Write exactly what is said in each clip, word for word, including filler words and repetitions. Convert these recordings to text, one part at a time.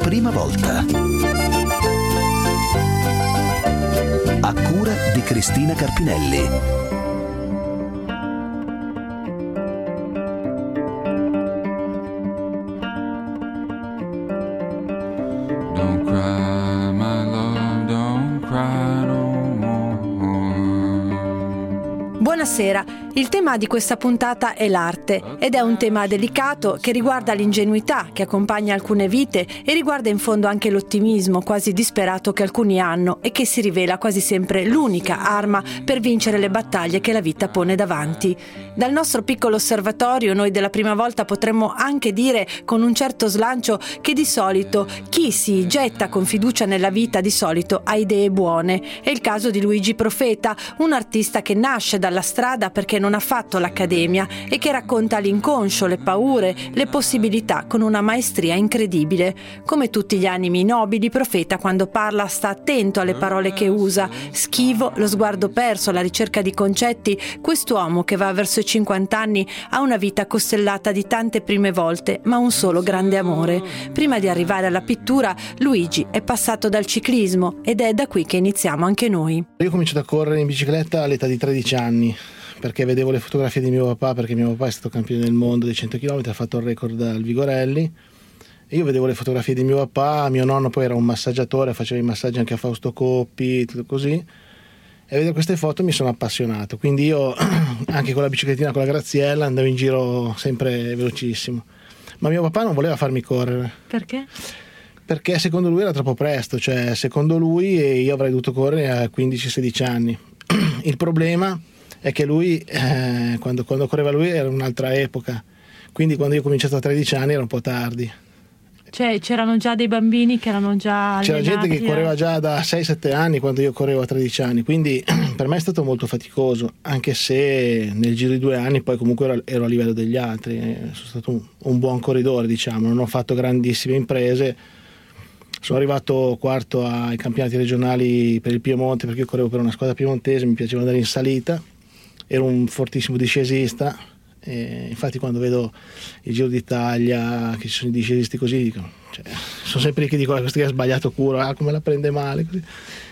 Prima volta. A cura di Cristina Carpinelli. Buonasera, il tema di questa puntata è l'arte ed è un tema delicato che riguarda l'ingenuità che accompagna alcune vite e riguarda in fondo anche l'ottimismo quasi disperato che alcuni hanno e che si rivela quasi sempre l'unica arma per vincere le battaglie che la vita pone davanti. Dal nostro piccolo osservatorio noi della Prima Volta potremmo anche dire con un certo slancio che di solito chi si getta con fiducia nella vita di solito ha idee buone. È il caso di Luigi Profeta, un artista che nasce dalla strada perché non ha fatto l'accademia e che racconta l'inconscio, le paure, le possibilità con una maestria incredibile. Come tutti gli animi nobili, Profeta quando parla sta attento alle parole che usa, schivo, lo sguardo perso alla ricerca di concetti. Quest'uomo che va verso i cinquanta anni ha una vita costellata di tante prime volte, ma un solo grande amore. Prima di arrivare alla pittura, Luigi è passato dal ciclismo ed è da qui che iniziamo anche noi. Io ho cominciato a correre in bicicletta all'età di tredici anni, perché vedevo le fotografie di mio papà, perché mio papà è stato campione del mondo dei cento chilometri, ha fatto il record al Vigorelli, e io vedevo le fotografie di mio papà. Mio nonno poi era un massaggiatore, faceva i massaggi anche a Fausto Coppi, tutto così, e vedere queste foto mi sono appassionato, quindi io anche con la biciclettina, con la Graziella, andavo in giro sempre velocissimo, ma mio papà non voleva farmi correre. Perché? Perché secondo lui era troppo presto, cioè secondo lui io avrei dovuto correre a quindici sedici anni. Il problema è che lui, eh, quando, quando correva lui era un'altra epoca, quindi quando io ho cominciato a tredici anni era un po' tardi. Cioè c'erano già dei bambini che erano già allenati. C'era gente che correva già da sei sette anni quando io correvo a tredici anni, quindi per me è stato molto faticoso, anche se nel giro di due anni poi comunque ero, ero a livello degli altri. Sono stato un, un buon corridore, diciamo, non ho fatto grandissime imprese. Sono arrivato quarto ai campionati regionali per il Piemonte, perché io correvo per una squadra piemontese, mi piaceva andare in salita, ero un fortissimo discesista, e infatti quando vedo il Giro d'Italia che ci sono i discesisti così dico, cioè, sono sempre lì che dico, questo che ha sbagliato cura, ah, come la prende male così.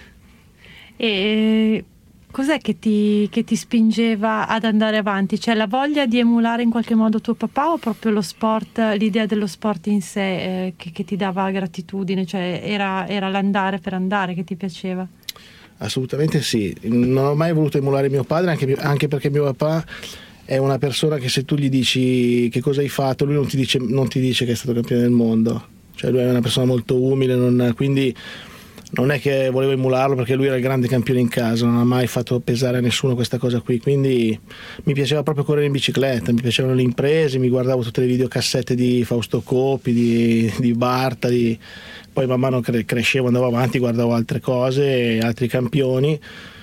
E cos'è che ti, che ti spingeva ad andare avanti? Cioè la voglia di emulare in qualche modo tuo papà, o proprio lo sport, l'idea dello sport in sé eh, che, che ti dava gratitudine? Cioè era, era l'andare per andare che ti piaceva? Assolutamente sì, non ho mai voluto emulare mio padre, anche, anche perché mio papà è una persona che se tu gli dici che cosa hai fatto, lui non ti dice, non ti dice che è stato campione del mondo, cioè lui è una persona molto umile, non, quindi non è che volevo emularlo, perché lui era il grande campione in casa, non ha mai fatto pesare a nessuno questa cosa qui, quindi mi piaceva proprio correre in bicicletta, mi piacevano le imprese, mi guardavo tutte le videocassette di Fausto Coppi, di, di Bartali, poi man mano cre- crescevo, andavo avanti, guardavo altre cose, altri campioni,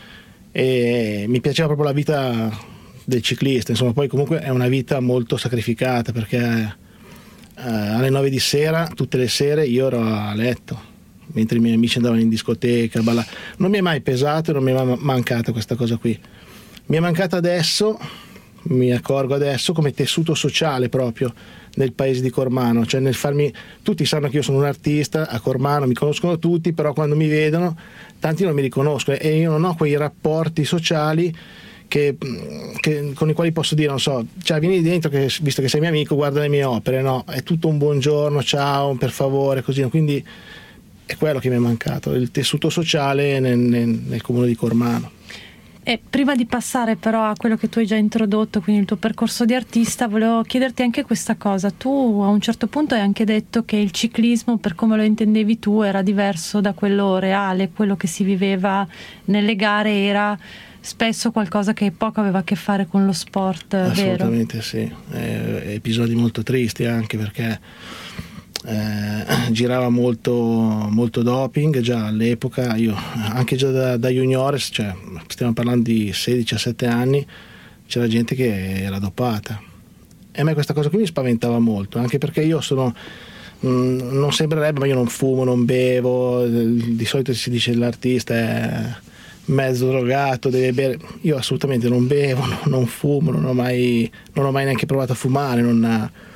e mi piaceva proprio la vita del ciclista. Insomma, poi comunque è una vita molto sacrificata, perché eh, alle nove di sera, tutte le sere, io ero a letto, mentre i miei amici andavano in discoteca, balla. Non mi è mai pesato e non mi è mai mancata questa cosa qui. Mi è mancata adesso, mi accorgo adesso, come tessuto sociale proprio nel paese di Cormano, cioè nel farmi, tutti sanno che io sono un artista a Cormano, mi conoscono tutti, però quando mi vedono tanti non mi riconoscono e io non ho quei rapporti sociali Che, che, con i quali posso dire, non so, cioè vieni dentro, che, visto che sei mio amico, guarda le mie opere, no, è tutto un buongiorno, ciao, per favore, così, quindi è quello che mi è mancato, il tessuto sociale nel, nel, nel comune di Cormano. E prima di passare però a quello che tu hai già introdotto, quindi il tuo percorso di artista, volevo chiederti anche questa cosa. Tu a un certo punto hai anche detto che il ciclismo, per come lo intendevi tu, era diverso da quello reale, quello che si viveva nelle gare era spesso qualcosa che poco aveva a che fare con lo sport, assolutamente vero? Sì, eh, episodi molto tristi anche perché eh, girava molto, molto doping già all'epoca, io anche già da, da juniores, cioè stiamo parlando di sedici diciassette anni, c'era gente che era dopata e a me questa cosa qui mi spaventava molto, anche perché io sono mh, non sembrerebbe, ma io non fumo, non bevo, di solito si dice l'artista è mezzo drogato, deve bere. Io assolutamente non bevo, non fumo, non ho mai, non ho mai neanche provato a fumare, non,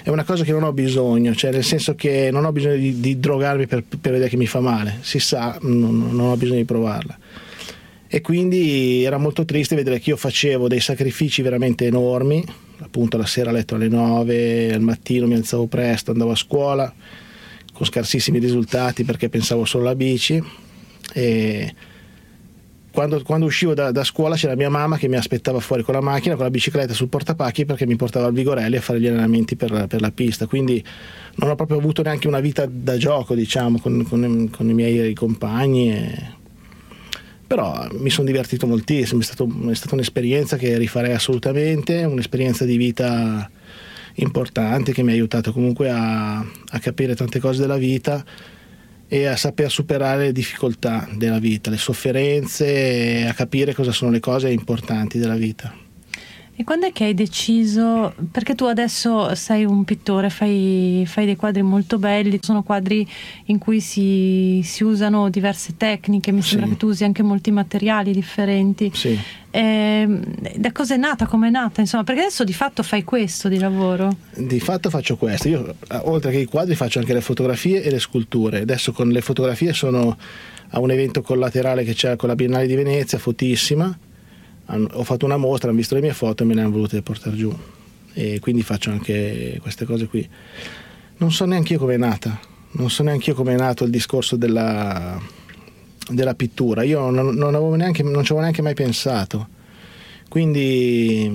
è una cosa che non ho bisogno, cioè nel senso che non ho bisogno di, di drogarmi per, per vedere che mi fa male, si sa, non, non ho bisogno di provarla. E quindi era molto triste vedere che io facevo dei sacrifici veramente enormi, appunto la sera a letto alle nove, al mattino mi alzavo presto, andavo a scuola con scarsissimi risultati perché pensavo solo alla bici, e quando, quando uscivo da, da scuola c'era mia mamma che mi aspettava fuori con la macchina, con la bicicletta sul portapacchi, perché mi portava al Vigorelli a fare gli allenamenti per, per la pista. Quindi non ho proprio avuto neanche una vita da gioco, diciamo, con, con, con i miei compagni, e... però mi sono divertito moltissimo, è, stato, è stata un'esperienza che rifarei assolutamente, un'esperienza di vita importante che mi ha aiutato comunque a, a capire tante cose della vita e a saper superare le difficoltà della vita, le sofferenze, e a capire cosa sono le cose importanti della vita. E quando è che hai deciso, perché tu adesso sei un pittore, fai, fai dei quadri molto belli, sono quadri in cui si, si usano diverse tecniche, mi sembra, sì, che tu usi anche molti materiali differenti. Sì. E, da cosa è nata, come è nata, insomma, perché adesso di fatto fai questo di lavoro? Di fatto faccio questo, io oltre che i quadri faccio anche le fotografie e le sculture. Adesso con le fotografie sono a un evento collaterale che c'è con la Biennale di Venezia, Fotissima. Ho fatto una mostra, hanno visto le mie foto e me le hanno volute portare giù, e quindi faccio anche queste cose qui. Non so neanche io come è nata, non so neanche io come è nato il discorso della, della pittura. Io non, non avevo neanche, non ci avevo neanche mai pensato, quindi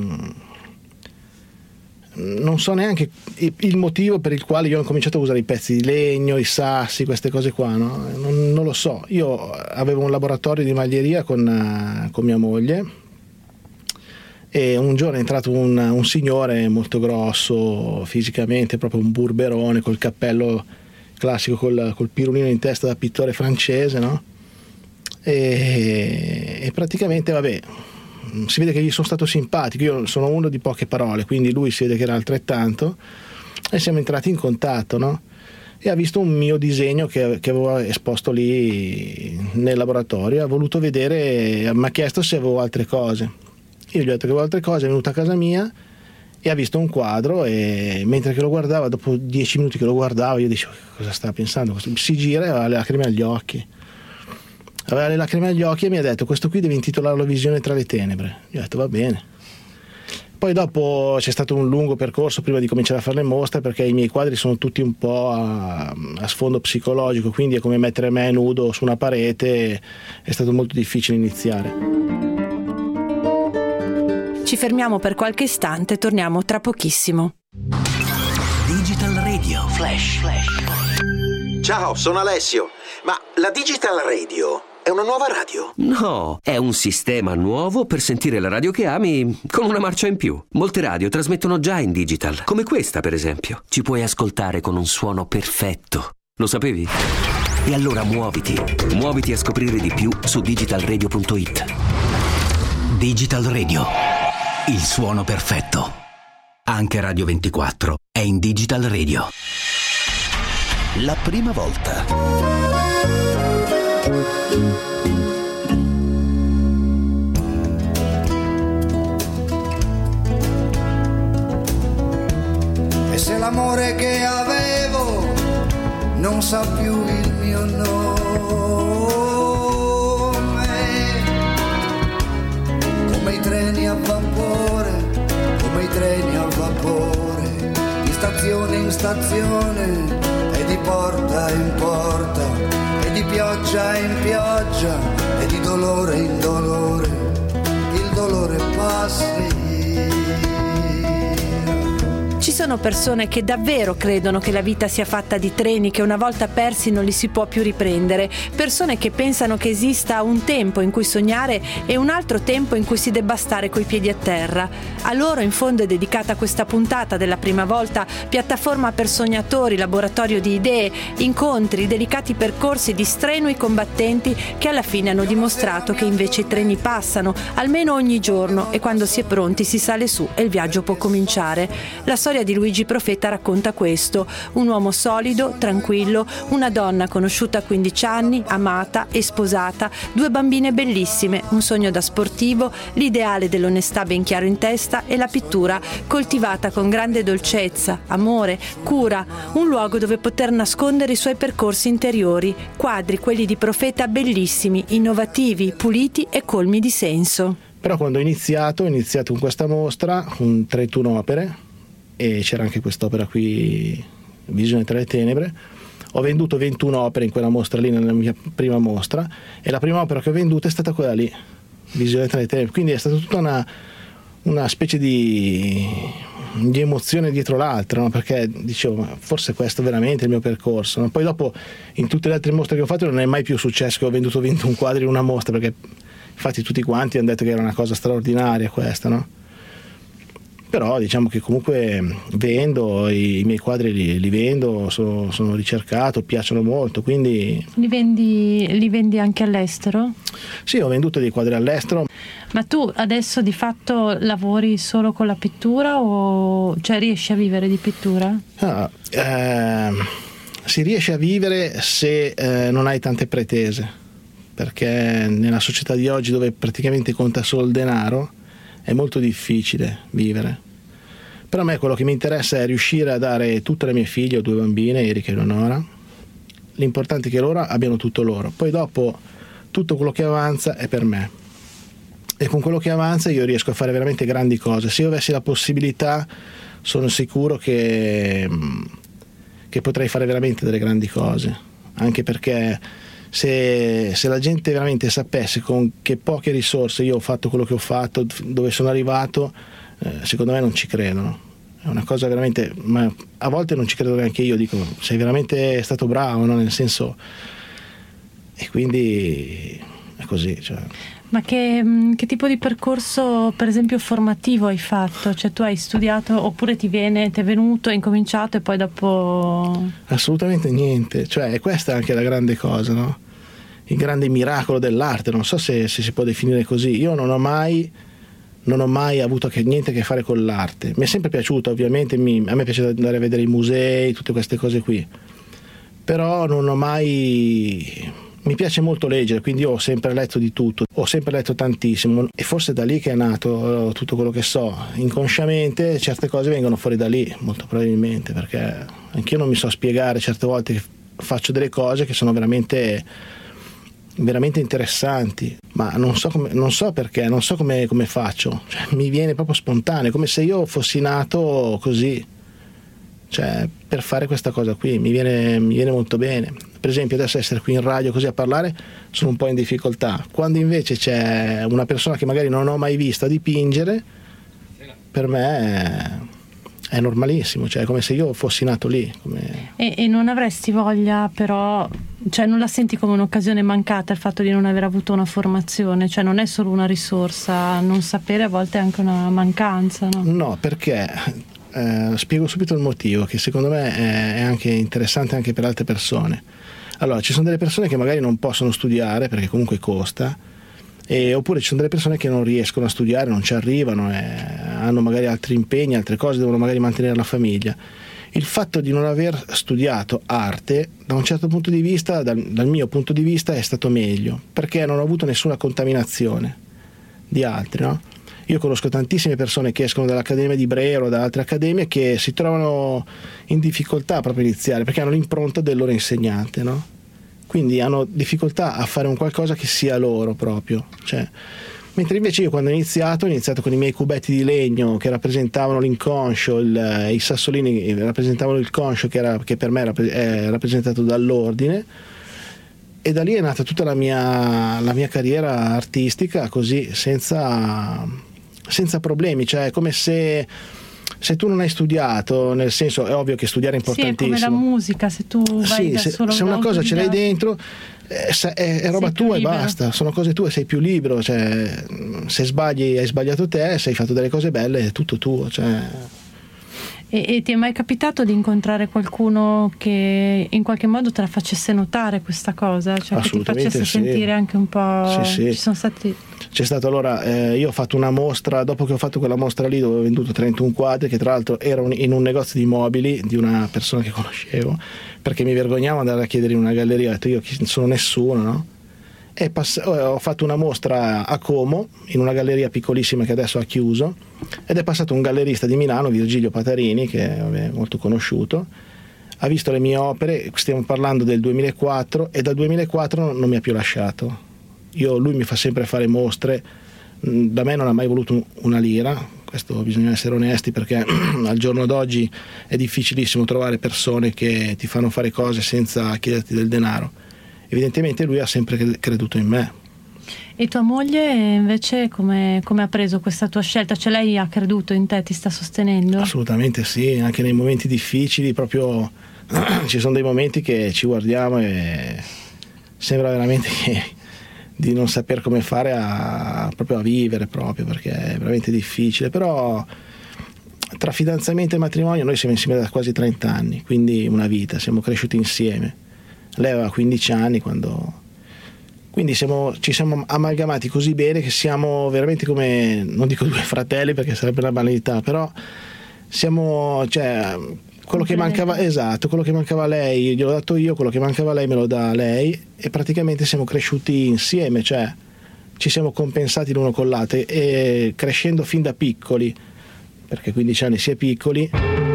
non so neanche il motivo per il quale io ho cominciato a usare i pezzi di legno, i sassi, queste cose qua, no? non, non lo so. Io avevo un laboratorio di maglieria con, con mia moglie, e un giorno è entrato un, un signore molto grosso fisicamente, proprio un burberone, col cappello classico, col, col pirulino in testa da pittore francese, no? E, e praticamente, vabbè, si vede che gli sono stato simpatico. Io sono uno di poche parole, quindi lui si vede che era altrettanto, e siamo entrati in contatto, no? E ha visto un mio disegno che, che avevo esposto lì nel laboratorio, ha voluto vedere, mi ha chiesto se avevo altre cose. Io gli ho detto che avevo altre cose, è venuto a casa mia e ha visto un quadro, e mentre che lo guardava, dopo dieci minuti che lo guardavo, io dicevo: cosa sta pensando? Si gira e aveva le lacrime agli occhi. Aveva le lacrime agli occhi e mi ha detto: questo qui devi intitolarlo Visione tra le tenebre. Io ho detto: va bene. Poi dopo c'è stato un lungo percorso prima di cominciare a fare le mostre, perché i miei quadri sono tutti un po' a, a sfondo psicologico, quindi è come mettere me nudo su una parete, è stato molto difficile iniziare. Ci fermiamo per qualche istante, torniamo tra pochissimo. Digital Radio Flash. Flash. Ciao, sono Alessio. Ma la Digital Radio è una nuova radio? No, è un sistema nuovo per sentire la radio che ami con una marcia in più. Molte radio trasmettono già in digital, come questa per esempio. Ci puoi ascoltare con un suono perfetto. Lo sapevi? E allora muoviti. Muoviti a scoprire di più su digital radio punto it. Digital Radio. Il suono perfetto. Anche Radio ventiquattro è in Digital Radio. La prima volta. E se l'amore che avevo non sa più il mio nome, come i treni a vapore, come i treni a vapore, di stazione in stazione e di porta in porta, e di pioggia in pioggia e di dolore in dolore, il dolore passi. Ci sono persone che davvero credono che la vita sia fatta di treni che una volta persi non li si può più riprendere, persone che pensano che esista un tempo in cui sognare e un altro tempo in cui si debba stare coi piedi a terra. A loro in fondo è dedicata questa puntata della prima volta, piattaforma per sognatori, laboratorio di idee, incontri, delicati percorsi di strenui combattenti che alla fine hanno dimostrato che invece i treni passano, almeno ogni giorno, e quando si è pronti si sale su e il viaggio può cominciare. La storia di di Luigi Profeta racconta questo: un uomo solido, tranquillo, una donna conosciuta a quindici anni, amata e sposata, due bambine bellissime, un sogno da sportivo, l'ideale dell'onestà ben chiaro in testa e la pittura coltivata con grande dolcezza, amore, cura, un luogo dove poter nascondere i suoi percorsi interiori, quadri, quelli di Profeta, bellissimi, innovativi, puliti e colmi di senso. Però quando ho iniziato, ho iniziato con questa mostra, con trentuno opere, e c'era anche quest'opera qui, Visione tra le tenebre. Ho venduto ventuno opere in quella mostra lì, nella mia prima mostra, e la prima opera che ho venduto è stata quella lì, Visione tra le tenebre. Quindi è stata tutta una, una specie di, di emozione dietro l'altra, no? Perché dicevo, ma forse questo è veramente il mio percorso, no? Poi dopo in tutte le altre mostre che ho fatto non è mai più successo che ho venduto ventuno quadri in una mostra, perché infatti tutti quanti hanno detto che era una cosa straordinaria questa, no? Però diciamo che comunque vendo, i, i miei quadri li, li vendo, sono, sono ricercato, piacciono molto, quindi... Li vendi, li vendi anche all'estero? Sì, ho venduto dei quadri all'estero. Ma tu adesso di fatto lavori solo con la pittura, o cioè riesci a vivere di pittura? Ah, eh, si riesce a vivere se eh, non hai tante pretese, perché nella società di oggi, dove praticamente conta solo il denaro, è molto difficile vivere. Per me quello che mi interessa è riuscire a dare tutte le mie figlie, ho due bambine, Erika e Eleonora. L'importante è che loro abbiano tutto loro, poi dopo tutto quello che avanza è per me, e con quello che avanza io riesco a fare veramente grandi cose. Se io avessi la possibilità, sono sicuro che, che potrei fare veramente delle grandi cose, anche perché Se, se la gente veramente sapesse con che poche risorse io ho fatto quello che ho fatto, dove sono arrivato, eh, secondo me non ci credono. È una cosa veramente, ma a volte non ci credo neanche io, dico, sei veramente stato bravo, no? Nel senso, e quindi è così, cioè. Ma che, che tipo di percorso, per esempio, formativo hai fatto? Cioè tu hai studiato, oppure ti viene, ti è venuto, hai incominciato e poi dopo... Assolutamente niente, cioè questa è anche la grande cosa, no? Il grande miracolo dell'arte, non so se, se si può definire così. Io non ho mai, non ho mai avuto che, niente a che fare con l'arte. Mi è sempre piaciuto, ovviamente, mi, a me piace andare a vedere i musei, tutte queste cose qui, però non ho mai... Mi piace molto leggere, quindi io ho sempre letto di tutto, ho sempre letto tantissimo, e forse da lì che è nato tutto quello che so. Inconsciamente certe cose vengono fuori da lì, molto probabilmente, perché anch'io non mi so spiegare certe volte che faccio delle cose che sono veramente, veramente interessanti, ma non so, come, non so perché, non so come, come faccio, cioè, mi viene proprio spontaneo, come se io fossi nato così, cioè per fare questa cosa qui, mi viene, mi viene molto bene. Per esempio adesso essere qui in radio così a parlare sono un po' in difficoltà, quando invece c'è una persona che magari non ho mai vista dipingere, per me è, è normalissimo, cioè è come se io fossi nato lì. Come... E, e non avresti voglia però, cioè non la senti come un'occasione mancata il fatto di non aver avuto una formazione? Cioè non è solo una risorsa, non sapere a volte è anche una mancanza, no? No, perché... Eh, spiego subito il motivo, che secondo me è, è anche interessante anche per altre persone. Allora, ci sono delle persone che magari non possono studiare perché comunque costa, e, oppure ci sono delle persone che non riescono a studiare, non ci arrivano, eh, hanno magari altri impegni, altre cose, devono magari mantenere la famiglia. Il fatto di non aver studiato arte, da un certo punto di vista, dal, dal mio punto di vista, è stato meglio, perché non ho avuto nessuna contaminazione di altri, no? Io conosco tantissime persone che escono dall'Accademia di Brera o da altre accademie che si trovano in difficoltà proprio iniziare, perché hanno l'impronta del loro insegnante, no? Quindi hanno difficoltà a fare un qualcosa che sia loro proprio, cioè, mentre invece io quando ho iniziato, ho iniziato con i miei cubetti di legno che rappresentavano l'inconscio, il, i sassolini rappresentavano il conscio che, era, che per me era è rappresentato dall'ordine, e da lì è nata tutta la mia, la mia carriera artistica così, senza... senza problemi, cioè è come se, se tu non hai studiato, nel senso, è ovvio che studiare è importantissimo. Sì, è come la musica, se tu vai sì, da se, solo se una cosa ce l'hai dentro è, è, è roba tua e basta, sono cose tue, sei più libero, cioè se sbagli hai sbagliato te, se hai fatto delle cose belle è tutto tuo, cioè... E, e ti è mai capitato di incontrare qualcuno che in qualche modo te la facesse notare questa cosa? Cioè che ti facesse sì. sentire anche un po'... Sì, sì. Ci sono stati... c'è stato allora, eh, io ho fatto una mostra, dopo che ho fatto quella mostra lì dove ho venduto trentuno quadri, che tra l'altro era un, in un negozio di mobili di una persona che conoscevo, perché mi vergognavo di andare a chiedere in una galleria, ho detto io chi sono nessuno, no? E pass- ho fatto una mostra a Como in una galleria piccolissima che adesso ha chiuso, ed è passato un gallerista di Milano, Virgilio Patarini, che è molto conosciuto, ha visto le mie opere, stiamo parlando del duemilaquattro, e dal duemilaquattro non, non mi ha più lasciato. Io, lui mi fa sempre fare mostre, da me non ha mai voluto una lira, questo bisogna essere onesti, perché al giorno d'oggi è difficilissimo trovare persone che ti fanno fare cose senza chiederti del denaro. Evidentemente lui ha sempre creduto in me. E tua moglie invece come, come ha preso questa tua scelta? Cioè lei ha creduto in te, ti sta sostenendo? Assolutamente sì, anche nei momenti difficili, proprio ci sono dei momenti che ci guardiamo e sembra veramente che di non saper come fare a, proprio a vivere, proprio perché è veramente difficile. Però tra fidanzamento e matrimonio noi siamo insieme da quasi trenta anni, quindi una vita, siamo cresciuti insieme. Lei aveva quindici anni quando, quindi siamo, ci siamo amalgamati così bene che siamo veramente come, non dico due fratelli perché sarebbe una banalità, però siamo, cioè, quello che mancava, esatto, quello che mancava a lei gliel'ho dato io, quello che mancava a lei me lo dà a lei, e praticamente siamo cresciuti insieme, cioè ci siamo compensati l'uno con l'altro, e, e crescendo fin da piccoli, perché quindici anni si è piccoli.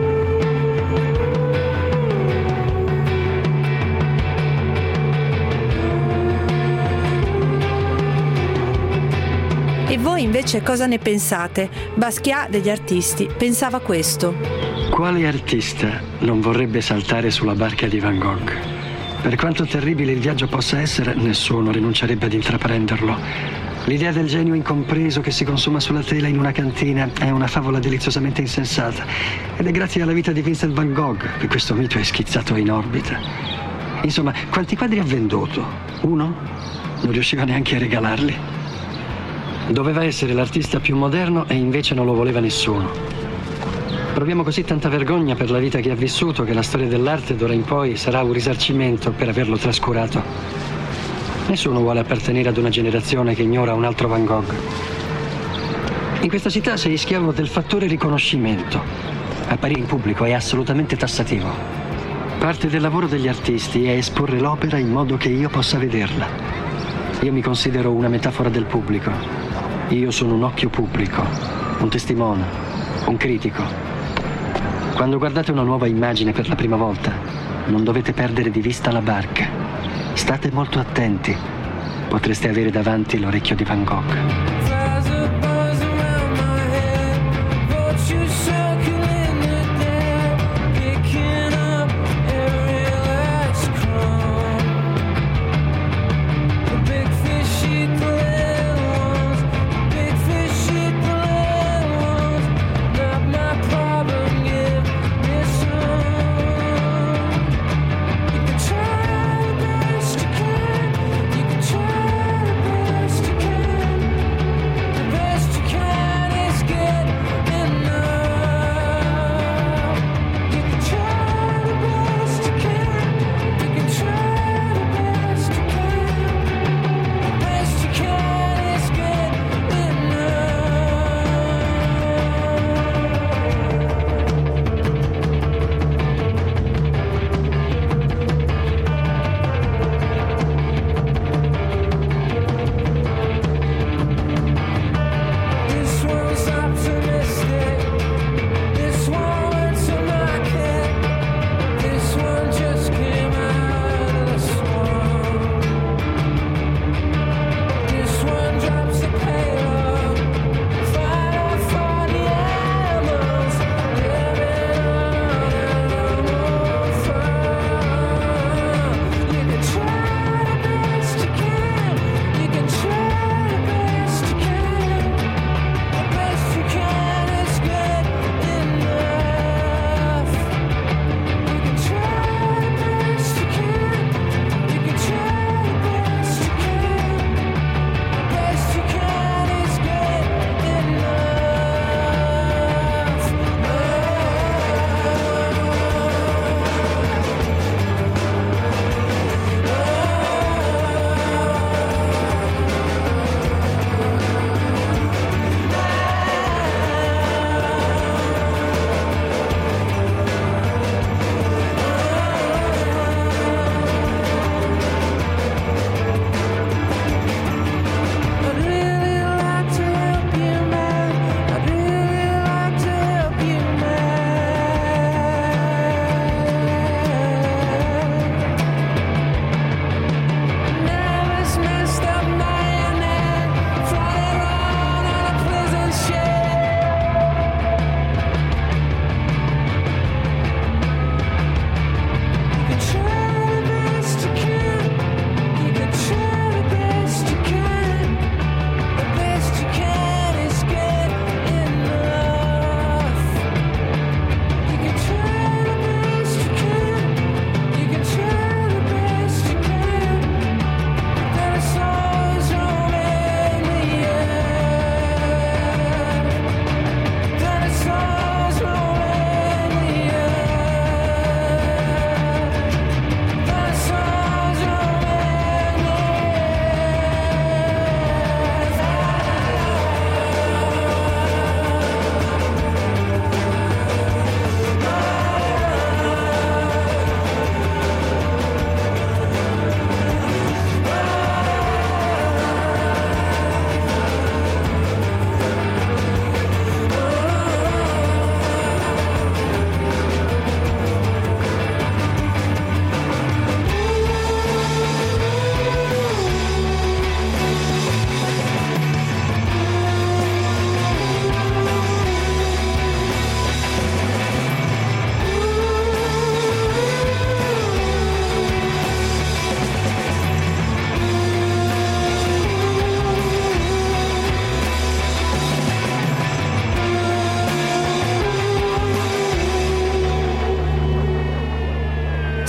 E voi invece cosa ne pensate? Basquiat degli artisti pensava questo. Quale artista non vorrebbe saltare sulla barca di Van Gogh? Per quanto terribile il viaggio possa essere, nessuno rinuncerebbe ad intraprenderlo. L'idea del genio incompreso che si consuma sulla tela in una cantina è una favola deliziosamente insensata. Ed è grazie alla vita di Vincent Van Gogh che questo mito è schizzato in orbita. Insomma, quanti quadri ha venduto? Uno? Non riusciva neanche a regalarli. Doveva essere l'artista più moderno e invece non lo voleva nessuno. Proviamo così tanta vergogna per la vita che ha vissuto che la storia dell'arte d'ora in poi sarà un risarcimento per averlo trascurato. Nessuno vuole appartenere ad una generazione che ignora un altro Van Gogh. In questa città sei schiavo del fattore riconoscimento. Apparire in pubblico è assolutamente tassativo. Parte del lavoro degli artisti è esporre l'opera in modo che io possa vederla. Io mi considero una metafora del pubblico. Io sono un occhio pubblico, un testimone, un critico. Quando guardate una nuova immagine per la prima volta, non dovete perdere di vista la barca. State molto attenti. Potreste avere davanti l'orecchio di Van Gogh.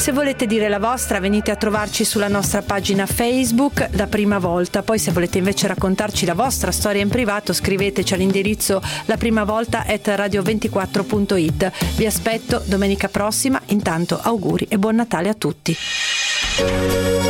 Se volete dire la vostra, venite a trovarci sulla nostra pagina Facebook La Prima Volta. Poi se volete invece raccontarci la vostra storia in privato, scriveteci all'indirizzo laprimavolta at radio ventiquattro punto it. Vi aspetto domenica prossima. Intanto auguri e buon Natale a tutti.